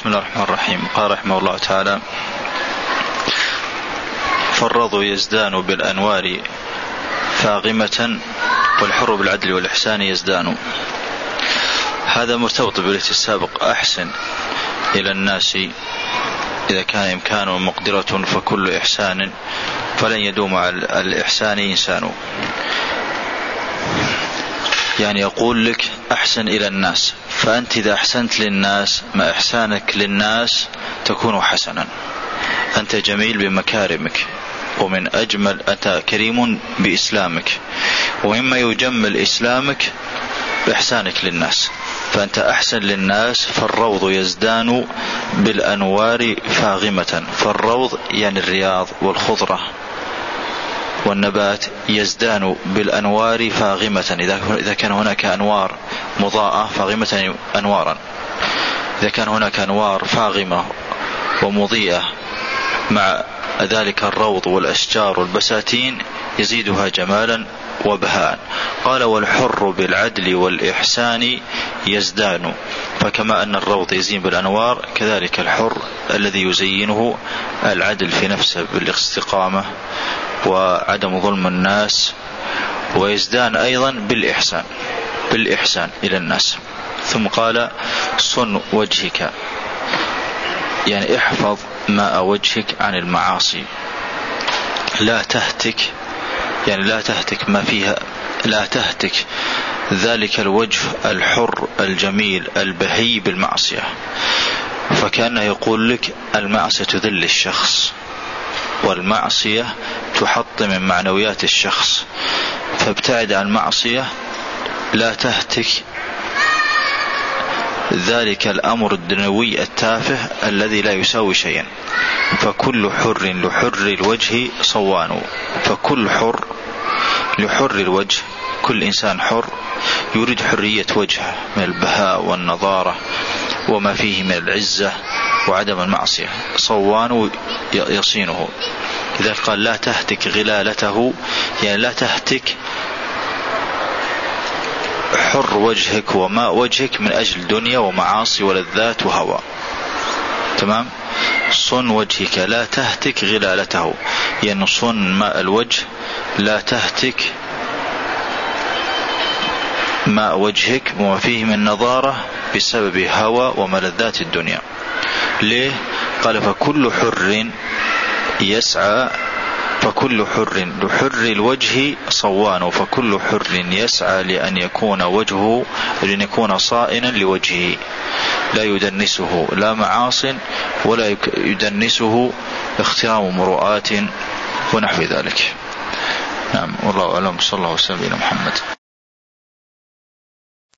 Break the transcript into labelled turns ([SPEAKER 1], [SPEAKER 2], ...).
[SPEAKER 1] بسم الله الرحمن الرحيم. قال رحمه الله تعالى: فالرض يزدان بالأنوار فاغمة والحر بالعدل والإحسان يزدان. هذا مرتبط بالبيت السابق: أحسن إلى الناس إذا كان إمكان ومقدرة فكل إحسان فلن يدوم على الإحسان إنسان. يعني يقول لك أحسن إلى الناس، فأنت إذا أحسنت للناس ما إحسانك للناس تكون حسنا. أنت جميل بمكارمك، ومن أجمل أنت كريم بإسلامك، ومما يجمل إسلامك بإحسانك للناس، فأنت أحسن للناس. فالروض يزدان بالأنوار فاغمة. فالروض يعني الرياض والخضرة والنبات، يزدان بالأنوار فاغمة. إذا كان هناك أنوار مضاءة فاغمة أنوارا، إذا كان هناك أنوار فاغمة ومضيئة مع ذلك الروض والأشجار والبساتين يزيدها جمالا وبهاء. قال: والحر بالعدل والإحسان يزدان. فكما أن الروض يزين بالأنوار، كذلك الحر الذي يزينه العدل في نفسه بالاستقامة وعدم ظلم الناس، ويزدان أيضا بالإحسان إلى الناس. ثم قال: صن وجهك، يعني احفظ ماء وجهك عن المعاصي، لا تهتك، يعني لا تهتك ما فيها، لا تهتك ذلك الوجه الحر الجميل البهي بالمعصية. فكأنه يقول لك المعصية تذل الشخص، والمعصية تحطم من معنويات الشخص، فابتعد عن المعصية، لا تهتك ذلك الأمر الدنيوي التافه الذي لا يساوي شيئا. فكل حر لحر الوجه صوان. فكل حر لحر الوجه، كل إنسان حر يريد حرية وجهه من البهاء والنضارة وما فيه من العزة وعدم المعصية، صوان يصينه. إذا قال لا تهتك غلالته، يعني لا تهتك حر وجهك وماء وجهك من أجل دنيا ومعاصي ولذات وهوى. تمام؟ صن وجهك لا تهتك غلالته، يعني صن ماء الوجه، لا تهتك ماء وجهك وما فيه من نظارة بسبب هوى وملذات الدنيا. ليه؟ قال: فكل حر يسعى، فكل حر لحر الوجه صوان. فكل حر يسعى لأن يكون وجهه، لأن يكون صائنا لوجهه، لا يدنسه لا معاص ولا يدنسه اخترام مروءات ونحو ذلك. نعم، والله أعلم. صلى الله وسلم على محمد.